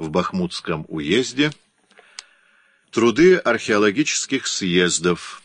в Бахмутском уезде, труды археологических съездов.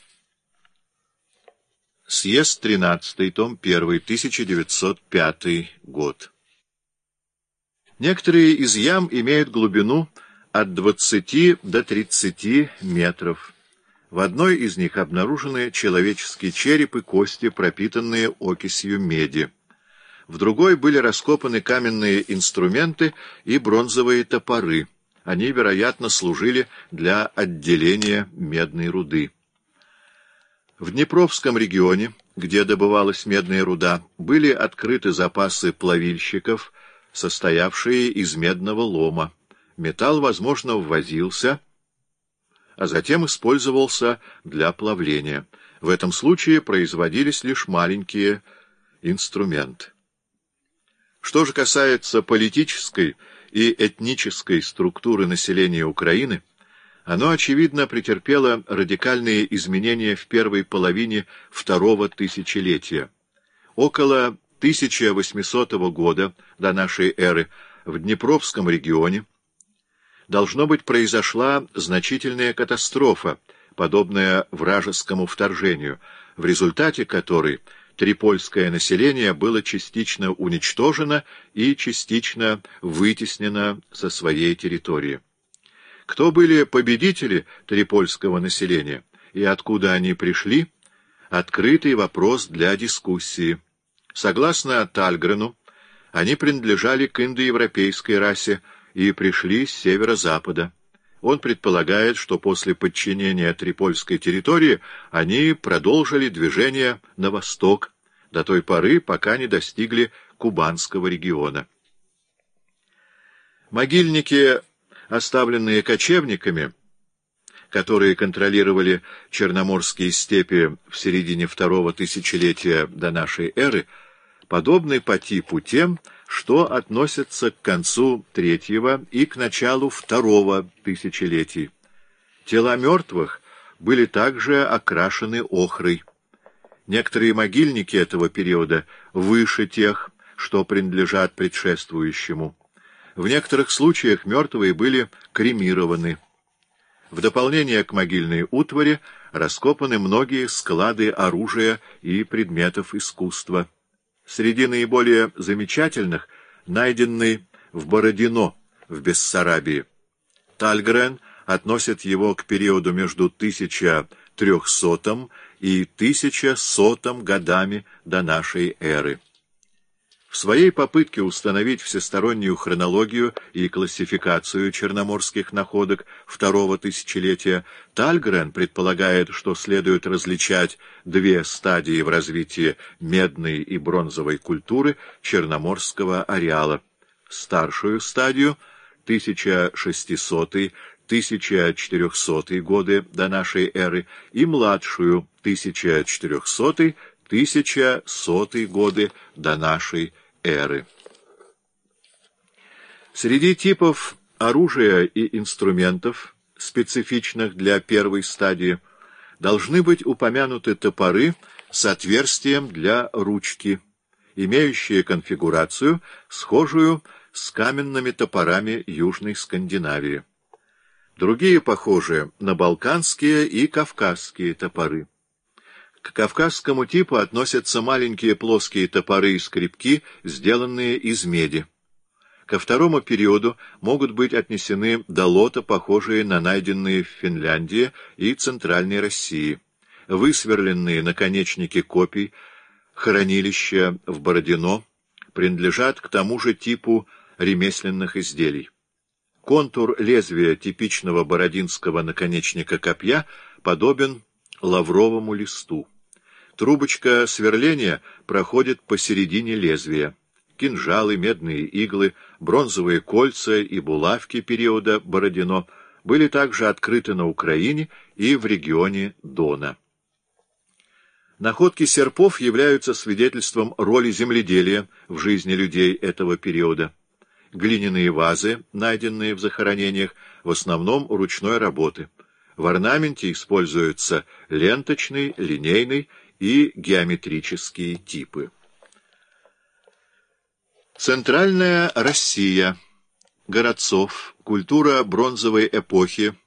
Съезд 13, том 1, 1905 год. Некоторые из ям имеют глубину от 20 до 30 метров. В одной из них обнаружены человеческие череп и кости, пропитанные окисью меди. В другой были раскопаны каменные инструменты и бронзовые топоры. Они, вероятно, служили для отделения медной руды. В Днепровском регионе, где добывалась медная руда, были открыты запасы плавильщиков, состоявшие из медного лома. Металл, возможно, ввозился, а затем использовался для плавления. В этом случае производились лишь маленькие инструменты. Что же касается политической и этнической структуры населения Украины, оно, очевидно, претерпело радикальные изменения в первой половине второго тысячелетия. Около 1800 года до нашей эры в Днепровском регионе должно быть произошла значительная катастрофа, подобная вражескому вторжению, в результате которой трипольское население было частично уничтожено и частично вытеснено со своей территории. Кто были победители трипольского населения и откуда они пришли — открытый вопрос для дискуссии. Согласно Тальгрену, они принадлежали к индоевропейской расе и пришли с северо-запада. Он предполагает, что после подчинения трипольской территории они продолжили движение на восток, до той поры, пока не достигли Кубанского региона. Могильники, оставленные кочевниками, которые контролировали Черноморские степи в середине второго тысячелетия до нашей эры, подобны по типу тем, что относятся к концу третьего и к началу второго тысячелетий. Тела мертвых были также окрашены охрой. Некоторые могильники этого периода выше тех, что принадлежат предшествующему. В некоторых случаях мертвые были кремированы. В дополнение к могильной утвари раскопаны многие склады оружия и предметов искусства. Среди наиболее замечательных найденный в Бородино в Бессарабии. Тальгрен относит его к периоду между 1300 и 1100 годами до нашей эры. В своей попытке установить всестороннюю хронологию и классификацию черноморских находок второго тысячелетия Тальгрен предполагает, что следует различать две стадии в развитии медной и бронзовой культуры черноморского ареала. Старшую стадию 1600-1400 годы до нашей эры и младшую 1400-1100 годы до нашей эры. Среди типов оружия и инструментов, специфичных для первой стадии, должны быть упомянуты топоры с отверстием для ручки, имеющие конфигурацию, схожую с каменными топорами Южной Скандинавии. Другие похожи на балканские и кавказские топоры. К кавказскому типу относятся маленькие плоские топоры и скребки, сделанные из меди. Ко второму периоду могут быть отнесены долота, похожие на найденные в Финляндии и Центральной России, высверленные наконечники копий, хоронилища в Бородино, принадлежат к тому же типу ремесленных изделий. Контур лезвия типичного бородинского наконечника копья подобен лавровому листу. Трубочка сверления проходит посередине лезвия. Кинжалы, медные иглы, бронзовые кольца и булавки периода Бородино были также открыты на Украине и в регионе Дона. Находки серпов являются свидетельством роли земледелия в жизни людей этого периода. Глиняные вазы, найденные в захоронениях, в основном ручной работы. В орнаменте используются ленточный, линейный и геометрические типы. Центральная Россия. Городцов, Культура бронзовой эпохи